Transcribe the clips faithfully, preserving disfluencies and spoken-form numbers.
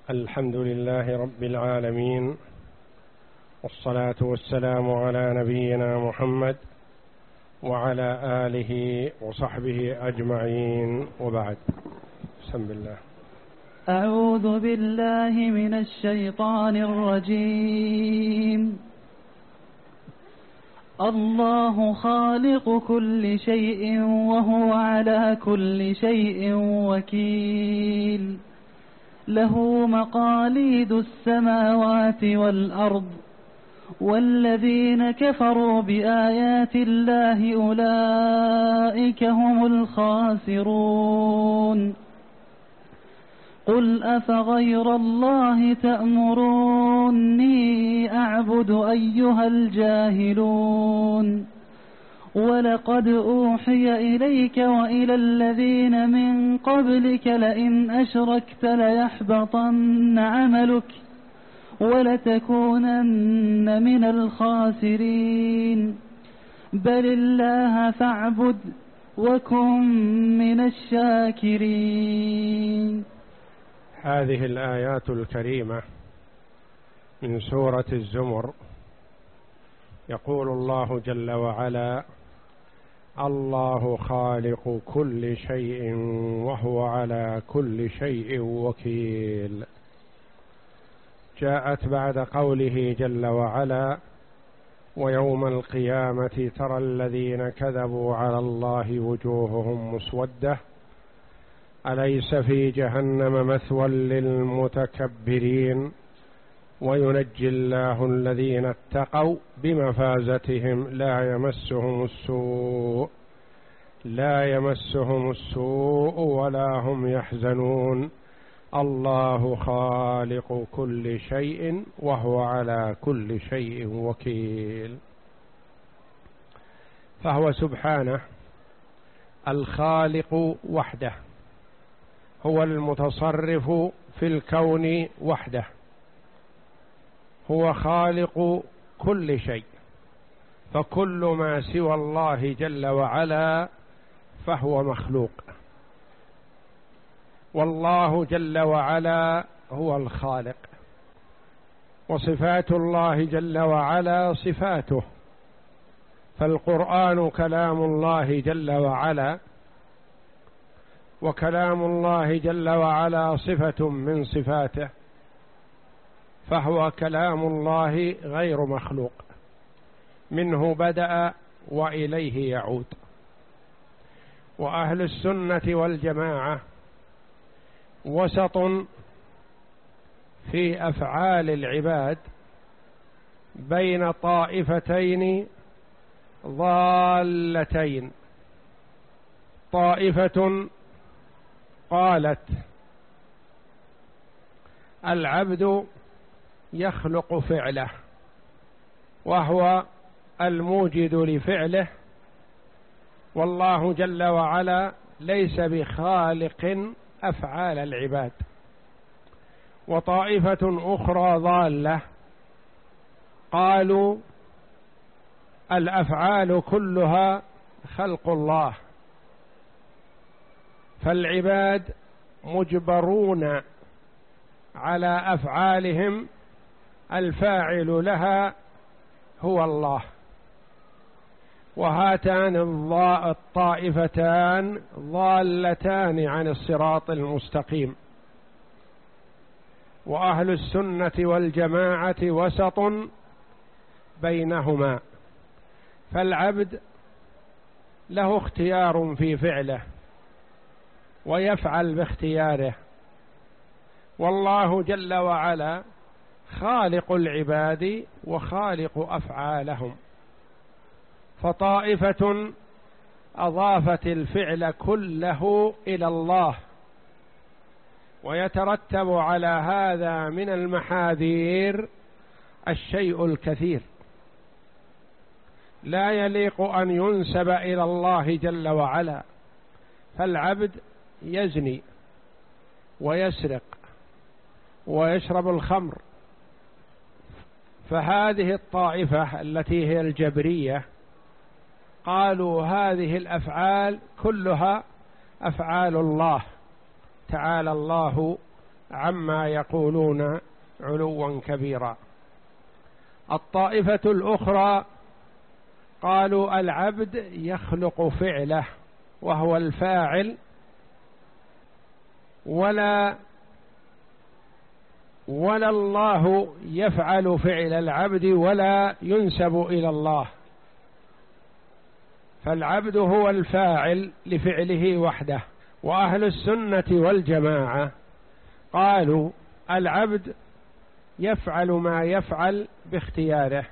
الحمد لله رب العالمين، والصلاة والسلام على نبينا محمد وعلى آله وصحبه أجمعين، وبعد. بسم الله. أعوذ بالله من الشيطان الرجيم. الله خالق كل شيء وهو على كل شيء وكيل، له مقاليد السماوات والأرض، والذين كفروا بآيات الله أولئك هم الخاسرون. قل أفغير الله تأمروني أعبد أيها الجاهلون؟ ولقد أوحي إليك وإلى الذين من قبلك لئن أشركت ليحبطن عملك ولتكونن من الخاسرين. بل الله فاعبد وكن من الشاكرين. هذه الآيات الكريمة من سورة الزمر يقول الله جل وعلا: الله خالق كل شيء وهو على كل شيء وكيل. جاءت بعد قوله جل وعلا: ويوم القيامة ترى الذين كذبوا على الله وجوههم مسودة أليس في جهنم مثوى للمتكبرين وينجي الله الذين اتقوا بمفازتهم لا يمسهم السوء لا يمسهم السوء ولا هم يحزنون. الله خالق كل شيء وهو على كل شيء وكيل. فهو سبحانه الخالق وحده، هو المتصرف في الكون وحده، هو خالق كل شيء، فكل ما سوى الله جل وعلا فهو مخلوق، والله جل وعلا هو الخالق، وصفات الله جل وعلا صفاته، فالقرآن كلام الله جل وعلا، وكلام الله جل وعلا صفة من صفاته، فهو كلام الله غير مخلوق، منه بدأ وإليه يعود. وأهل السنة والجماعة وسط في أفعال العباد بين طائفتين ضالتين. طائفة قالت العبد يخلق فعله وهو الموجد لفعله، والله جل وعلا ليس بخالق أفعال العباد. وطائفة أخرى ضالة قالوا الأفعال كلها خلق الله، فالعباد مجبرون على أفعالهم، الفاعل لها هو الله. وهاتان الطائفتان ضالتان عن الصراط المستقيم. وأهل السنة والجماعة وسط بينهما، فالعبد له اختيار في فعله ويفعل باختياره، والله جل وعلا خالق العباد وخالق أفعالهم. فطائفة أضافت الفعل كله إلى الله، ويترتب على هذا من المحاذير الشيء الكثير لا يليق أن ينسب إلى الله جل وعلا. فالعبد يزني ويسرق ويشرب الخمر، فهذه الطائفة التي هي الجبرية قالوا هذه الأفعال كلها أفعال الله تعالى الله عما يقولون علوا كبيرا. الطائفة الأخرى قالوا العبد يخلق فعله وهو الفاعل، ولا ولا الله يفعل فعل العبد ولا ينسب إلى الله، فالعبد هو الفاعل لفعله وحده. وأهل السنة والجماعة قالوا العبد يفعل ما يفعل باختياره،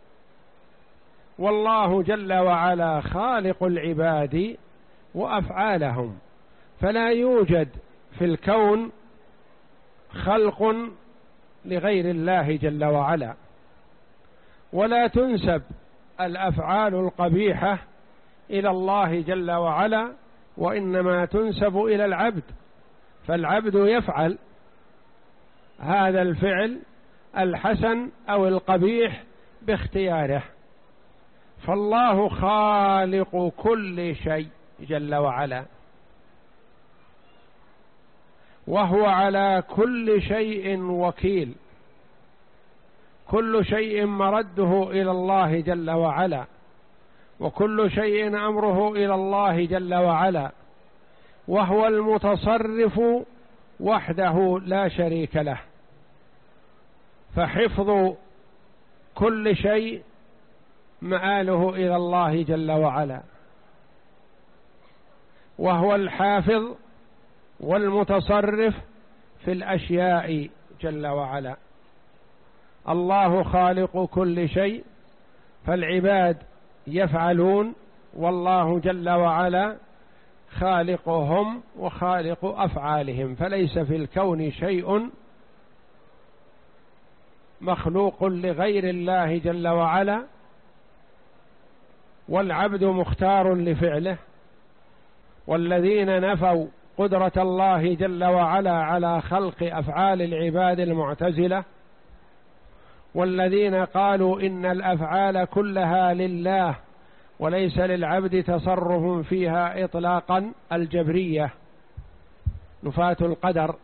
والله جل وعلا خالق العباد وأفعالهم، فلا يوجد في الكون خلق لغير الله جل وعلا، ولا تنسب الأفعال القبيحة إلى الله جل وعلا، وإنما تنسب إلى العبد، فالعبد يفعل هذا الفعل الحسن أو القبيح باختياره. فالله خالق كل شيء جل وعلا، وهو على كل شيء وكيل، كل شيء مرده إلى الله جل وعلا، وكل شيء أمره إلى الله جل وعلا، وهو المتصرف وحده لا شريك له، فحفظ كل شيء مآله إلى الله جل وعلا، وهو الحافظ والمتصرف في الأشياء جل وعلا. الله خالق كل شيء، فالعباد يفعلون، والله جل وعلا خالقهم وخالق أفعالهم، فليس في الكون شيء مخلوق لغير الله جل وعلا، والعبد مختار لفعله. والذين نفوا قدرة الله جل وعلا على خلق أفعال العباد المعتزلة، والذين قالوا إن الأفعال كلها لله وليس للعبد تصرف فيها إطلاقا، الجبرية نفاة القدر.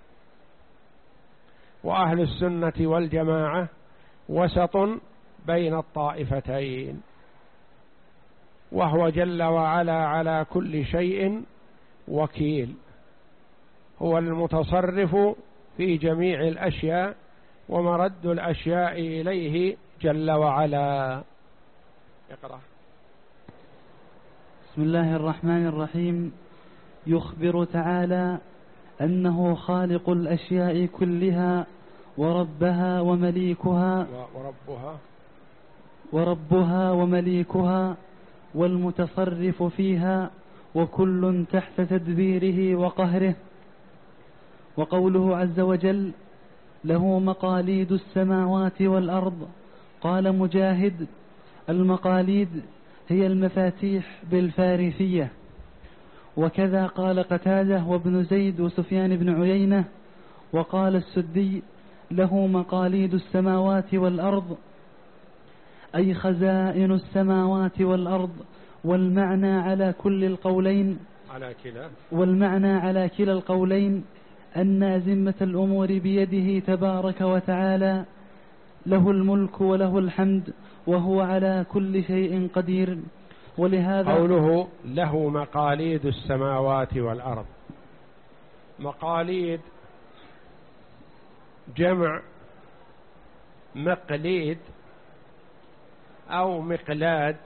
وأهل السنة والجماعة وسط بين الطائفتين، وهو جل وعلا على كل شيء وكيل، هو المتصرف في جميع الأشياء ومرد الأشياء إليه جل وعلا. اقرأ. بسم الله الرحمن الرحيم. يخبر تعالى أنه خالق الأشياء كلها وربها ومليكها وربها وربها ومليكها والمتصرف فيها، وكل تحت تدبيره وقهره. وقوله عز وجل: له مقاليد السماوات والأرض. قال مجاهد: المقاليد هي المفاتيح بالفارسية. وكذا قال قتادة وابن زيد وسفيان بن عيينة. وقال السدي: له مقاليد السماوات والأرض، أي خزائن السماوات والأرض. والمعنى على كل القولين على كلا والمعنى على كلا القولين أن زمة الأمور بيده تبارك وتعالى، له الملك وله الحمد، وهو على كل شيء قدير. ولهذا قوله له مقاليد السماوات والأرض، مقاليد جمع مقليد أو مقلاد،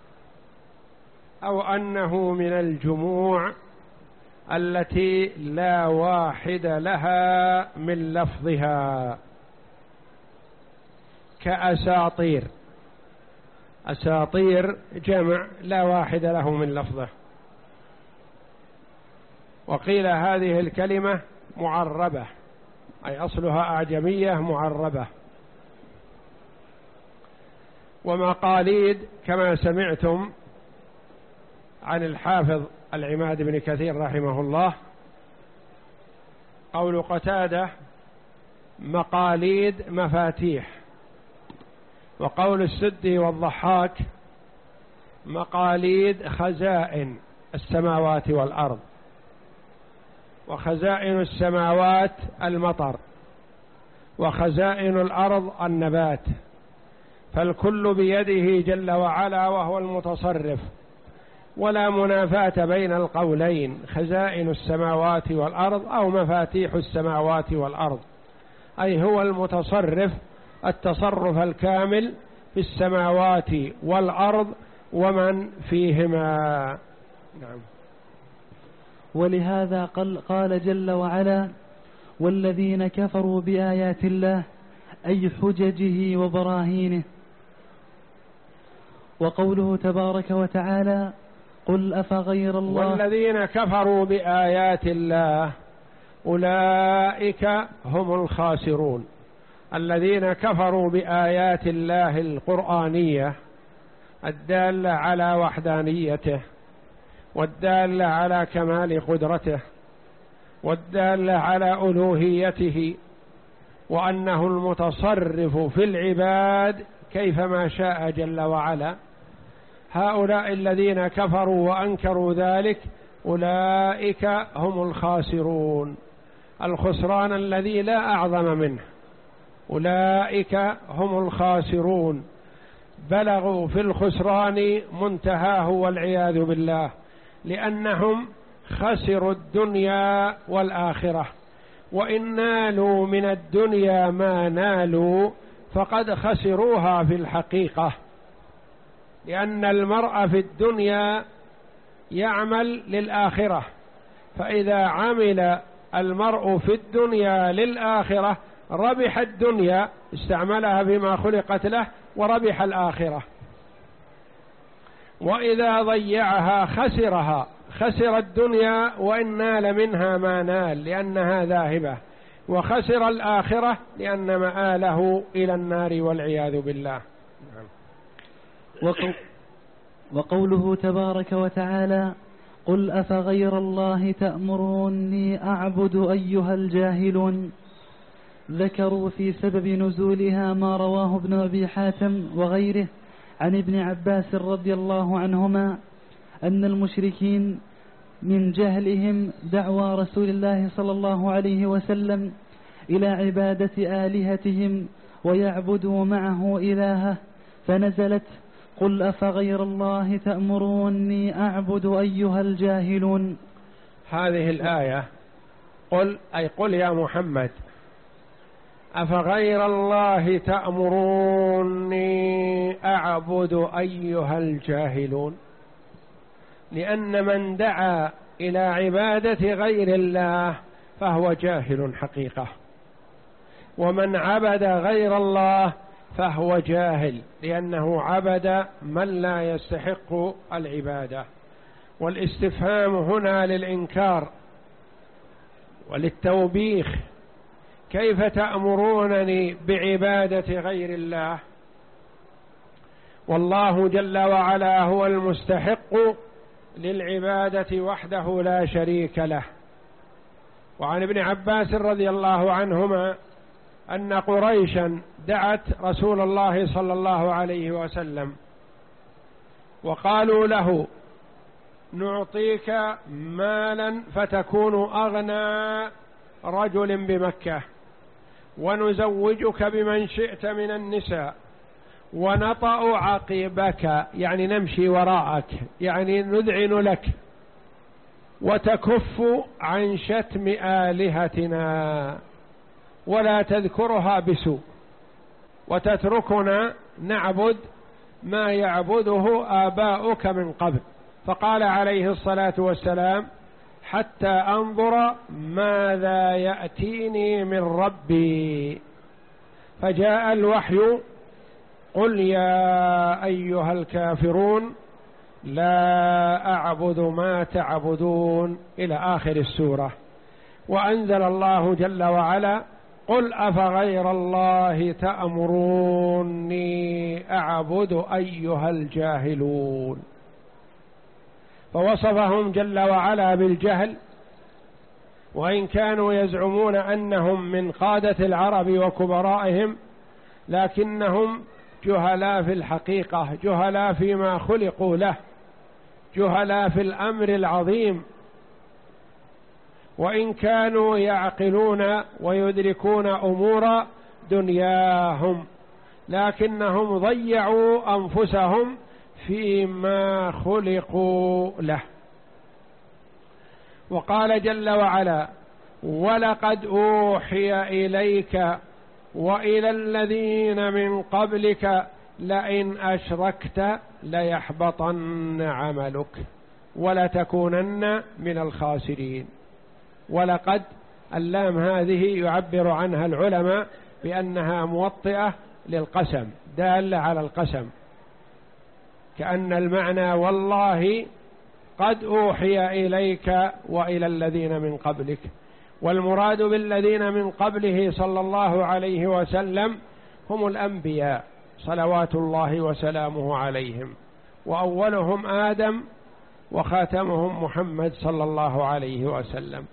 أو أنه من الجموع التي لا واحد لها من لفظها، كأساطير. أساطير جمع لا واحد له من لفظه. وقيل هذه الكلمة معربة، أي أصلها أعجمية معربة. ومقاليد كما سمعتم عن الحافظ العماد بن كثير رحمه الله، قول قتادة: مقاليد مفاتيح. وقول السدي والضحاك: مقاليد خزائن السماوات والأرض. وخزائن السماوات المطر، وخزائن الأرض النبات، فالكل بيده جل وعلا وهو المتصرف، ولا منافاة بين القولين، خزائن السماوات والأرض أو مفاتيح السماوات والأرض، أي هو المتصرف التصرف الكامل في السماوات والأرض ومن فيهما. نعم. ولهذا قال جل وعلا: والذين كفروا بآيات الله، أي حججه وبراهينه. وقوله تبارك وتعالى: قل أفغير الله. والذين كفروا بآيات الله أولئك هم الخاسرون. الذين كفروا بآيات الله القرآنية الدالة على وحدانيته، والدالة على كمال قدرته، والدالة على ألوهيته، وأنه المتصرف في العباد كيفما شاء جل وعلا، هؤلاء الذين كفروا وأنكروا ذلك أولئك هم الخاسرون، الخسران الذي لا أعظم منه. أولئك هم الخاسرون، بلغوا في الخسران منتهاه والعياذ بالله، لأنهم خسروا الدنيا والآخرة، وإن نالوا من الدنيا ما نالوا فقد خسروها في الحقيقة، لأن المرء في الدنيا يعمل للآخرة، فإذا عمل المرء في الدنيا للآخرة ربح الدنيا، استعملها بما خلقت له، وربح الآخرة. وإذا ضيعها خسرها، خسر الدنيا وإن نال منها ما نال لأنها ذاهبة، وخسر الآخرة لأن مآله إلى النار والعياذ بالله. وقوله تبارك وتعالى: قل أفغير الله تأمروني أعبد أيها الجاهلون. ذكروا في سبب نزولها ما رواه ابن أبي حاتم وغيره عن ابن عباس رضي الله عنهما أن المشركين من جهلهم دعوى رسول الله صلى الله عليه وسلم إلى عبادة آلهتهم ويعبدوا معه إلهه، فنزلت: قل أفغير الله تأمروني أعبد أيها الجاهلون. هذه الآية قل أي قل يا محمد أفغير الله تأمروني أعبد أيها الجاهلون، لأن من دعا إلى عبادة غير الله فهو جاهل حقيقة، ومن عبد غير الله فهو جاهل لأنه عبد من لا يستحق العبادة. والاستفهام هنا للإنكار وللتوبيخ: كيف تأمرونني بعبادة غير الله؟ والله جل وعلا هو المستحق للعبادة وحده لا شريك له. وعن ابن عباس رضي الله عنهما أن قريشا دعت رسول الله صلى الله عليه وسلم وقالوا له: نعطيك مالا فتكون أغنى رجل بمكة، ونزوجك بمن شئت من النساء، ونطأ عقبك يعني نمشي وراءك يعني نذعن لك، وتكف عن شتم آلهتنا ولا تذكرها بسوء، وتتركنا نعبد ما يعبده آباؤك من قبل. فقال عليه الصلاة والسلام: حتى أنظر ماذا يأتيني من ربي. فجاء الوحي: قل يا أيها الكافرون لا أعبد ما تعبدون، إلى آخر السورة. وأنزل الله جل وعلا: قل أفغير الله تأمروني أعبد أيها الجاهلون. فوصفهم جل وعلا بالجهل، وإن كانوا يزعمون أنهم من قادة العرب وكبرائهم، لكنهم جهلاء في الحقيقة، جهلاء فيما خلقوا له، جهلاء في الأمر العظيم. وإن كانوا يعقلون ويدركون أمور دنياهم، لكنهم ضيعوا أنفسهم فيما خلقوا له. وقال جل وعلا: ولقد أوحي إليك وإلى الذين من قبلك لئن أشركت ليحبطن عملك ولتكونن من الخاسرين. ولقد اللام هذه يعبر عنها العلماء بأنها موطئة للقسم، دالة على القسم، كأن المعنى والله قد أوحي إليك وإلى الذين من قبلك. والمراد بالذين من قبله صلى الله عليه وسلم هم الأنبياء صلوات الله وسلامه عليهم، وأولهم آدم وخاتمهم محمد صلى الله عليه وسلم.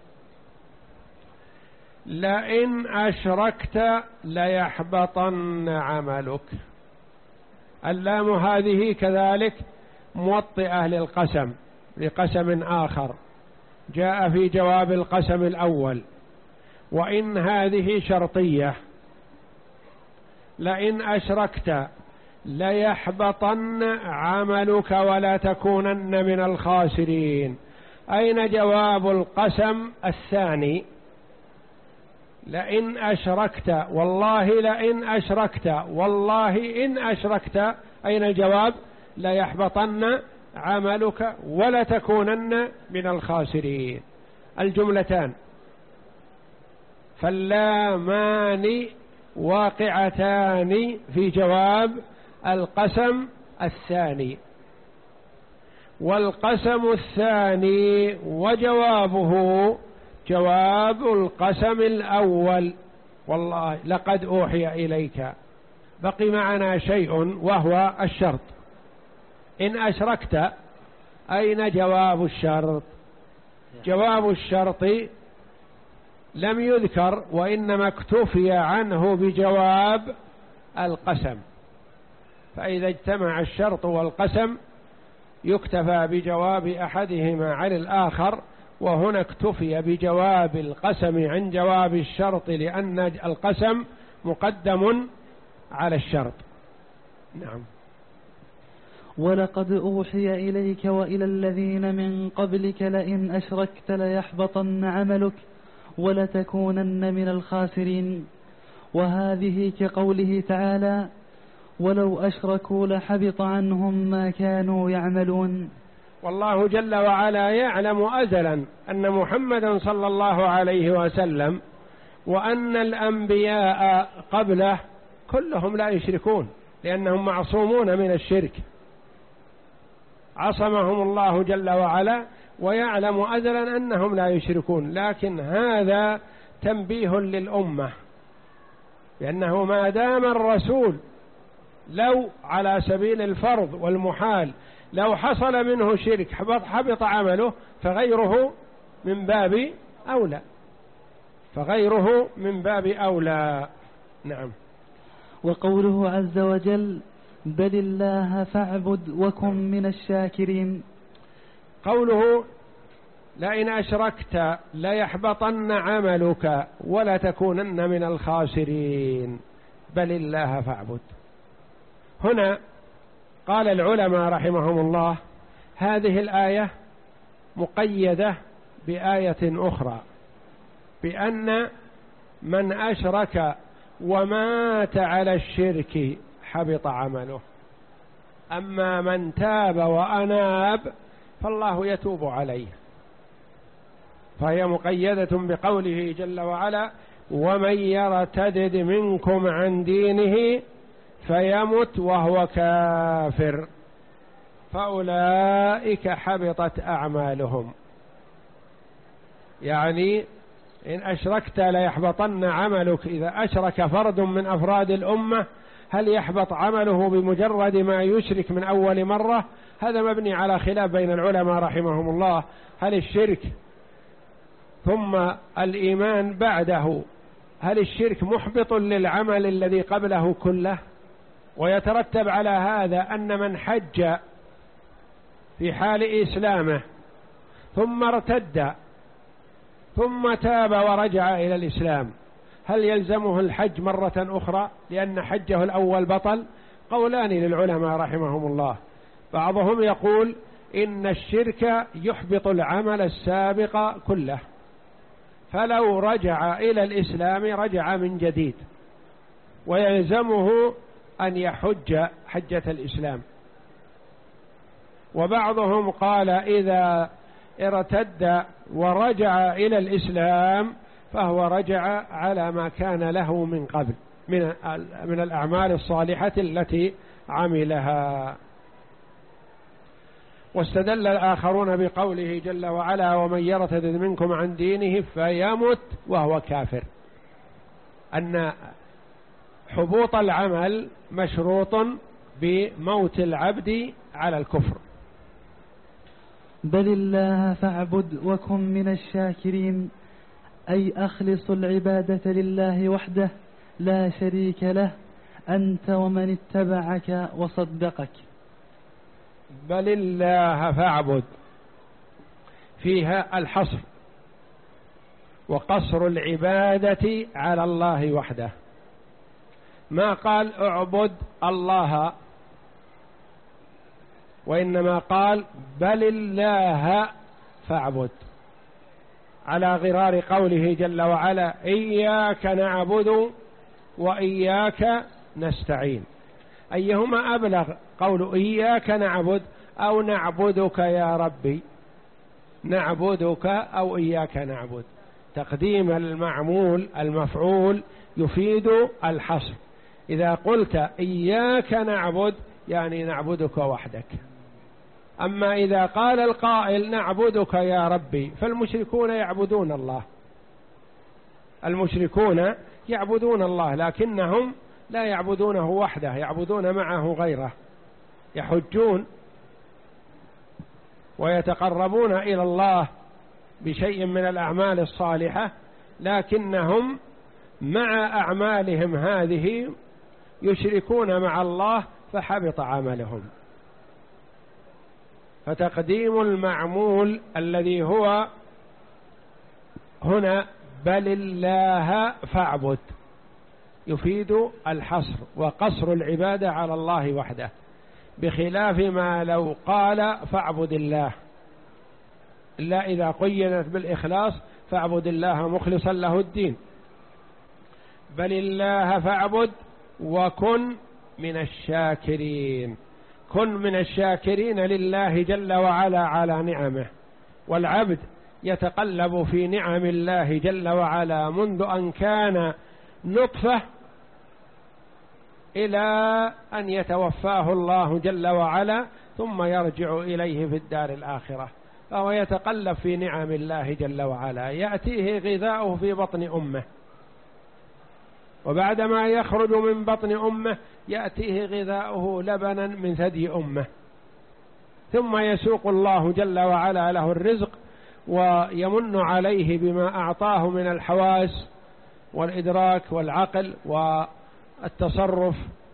لئن أشركت ليحبطن عملك. اللام هذه كذلك موطئة للقسم، لقسم آخر جاء في جواب القسم الأول، وإن هذه شرطية. لئن أشركت ليحبطن عملك ولا تكونن من الخاسرين. أين جواب القسم الثاني؟ لئن أشركت، والله لئن أشركت، والله إن أشركت، أين الجواب؟ ليحبطن عملك ولا تكونن من الخاسرين. الجملتان فاللامان واقعتان في جواب القسم الثاني. والقسم الثاني وجوابه جواب القسم الأول، والله لقد أوحي إليك. بقي معنا شيء وهو الشرط. إن أشركت، أين جواب الشرط؟ جواب الشرط لم يذكر، وإنما اكتفي عنه بجواب القسم. فإذا اجتمع الشرط والقسم يكتفى بجواب أحدهما عن الآخر، وهنا اكتفي بجواب القسم عن جواب الشرط، لأن القسم مقدم على الشرط. نعم. ولقد أوحي إليك وإلى الذين من قبلك لئن أشركت ليحبطن عملك ولتكونن من الخاسرين. وهذه كقوله تعالى: ولو أشركوا لحبط عنهم ما كانوا يعملون. والله جل وعلا يعلم أزلا أن محمدا صلى الله عليه وسلم وأن الأنبياء قبله كلهم لا يشركون، لأنهم معصومون من الشرك، عصمهم الله جل وعلا، ويعلم أزلا أنهم لا يشركون. لكن هذا تنبيه للأمة، لأنه ما دام الرسول لو على سبيل الفرض والمحال لو حصل منه شرك حبط, حبط عمله، فغيره من باب أولى، فغيره من باب أولى. نعم. وقوله عز وجل: بل الله فاعبد وكن من الشاكرين. قوله لئن أشركت ليحبطن عملك ولا تكونن من الخاسرين، بل الله فاعبد. هنا قال العلماء رحمهم الله: هذه الآية مقيدة بآية أخرى، بأن من أشرك ومات على الشرك حبط عمله، أما من تاب وأناب فالله يتوب عليه. فهي مقيدة بقوله جل وعلا: ومن يرتدد منكم عن دينه فيمت وهو كافر فأولئك حبطت أعمالهم. يعني إن أشركت ليحبطن عملك. إذا أشرك فرد من أفراد الأمة هل يحبط عمله بمجرد ما يشرك من أول مرة؟ هذا مبني على خلاف بين العلماء رحمهم الله. هل الشرك ثم الإيمان بعده، هل الشرك محبط للعمل الذي قبله كله؟ ويترتب على هذا أن من حج في حال إسلامه ثم ارتد ثم تاب ورجع إلى الإسلام، هل يلزمه الحج مرة أخرى لأن حجه الأول بطل؟ قولان للعلماء رحمهم الله. بعضهم يقول إن الشرك يحبط العمل السابق كله، فلو رجع إلى الإسلام رجع من جديد، ويلزمه أن يحج حجة الإسلام. وبعضهم قال إذا ارتد ورجع إلى الإسلام فهو رجع على ما كان له من قبل من من الأعمال الصالحة التي عملها. واستدل الآخرون بقوله جل وعلا ومن يرتد منكم عن دينه فيمت وهو كافر، أن حبوط العمل مشروط بموت العبد على الكفر. بل الله فاعبد وكن من الشاكرين، أي أخلص العبادة لله وحده لا شريك له أنت ومن اتبعك وصدقك. بل الله فاعبد فيها الحصر وقصر العبادة على الله وحده، ما قال اعبد الله، وإنما قال بل الله فاعبد، على غرار قوله جل وعلا إياك نعبد وإياك نستعين. أيهما أبلغ، قول إياك نعبد أو نعبدك يا ربي؟ نعبدك أو إياك نعبد. تقديم المعمول المفعول يفيد الحصر. إذا قلت إياك نعبد يعني نعبدك وحدك. أما إذا قال القائل نعبدك يا ربي فالمشركون يعبدون الله، المشركون يعبدون الله لكنهم لا يعبدونه وحده، يعبدون معه غيره، يحجون ويتقربون إلى الله بشيء من الأعمال الصالحة، لكنهم مع أعمالهم هذه يشركون مع الله فحبط عملهم. فتقديم المعمول الذي هو هنا بل الله فاعبد يفيد الحصر وقصر العبادة على الله وحده، بخلاف ما لو قال فاعبد الله، إلا إذا قيدت بالإخلاص فاعبد الله مخلصا له الدين. بل الله فاعبد وكن من الشاكرين، كن من الشاكرين لله جل وعلا على نعمه. والعبد يتقلب في نعم الله جل وعلا منذ أن كان نطفة إلى أن يتوفاه الله جل وعلا ثم يرجع إليه في الدار الآخرة، فهو يتقلب في نعم الله جل وعلا. يأتيه غذاؤه في بطن أمه، وبعدما يخرج من بطن أمه يأتيه غذاؤه لبنا من ثدي أمه، ثم يسوق الله جل وعلا له الرزق ويمن عليه بما أعطاه من الحواس والإدراك والعقل والتصرف.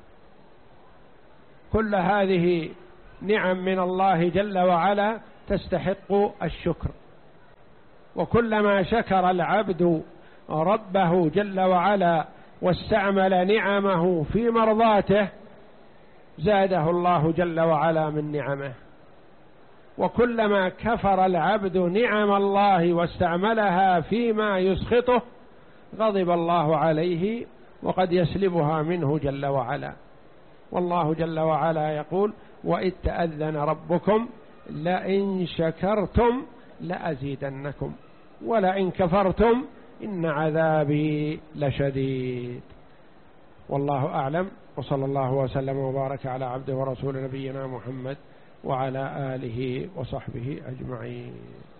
كل هذه نعم من الله جل وعلا تستحق الشكر. وكلما شكر العبد ربه جل وعلا واستعمل نعمه في مرضاته زاده الله جل وعلا من نعمه. وكلما كفر العبد نعم الله واستعملها فيما يسخطه غضب الله عليه وقد يسلبها منه جل وعلا. والله جل وعلا يقول وإذ تأذن ربكم لئن شكرتم لأزيدنكم ولئن كفرتم إن عذابي لشديد. والله أعلم، وصلى الله وسلم وبارك على عبده ورسول نبينا محمد وعلى آله وصحبه أجمعين.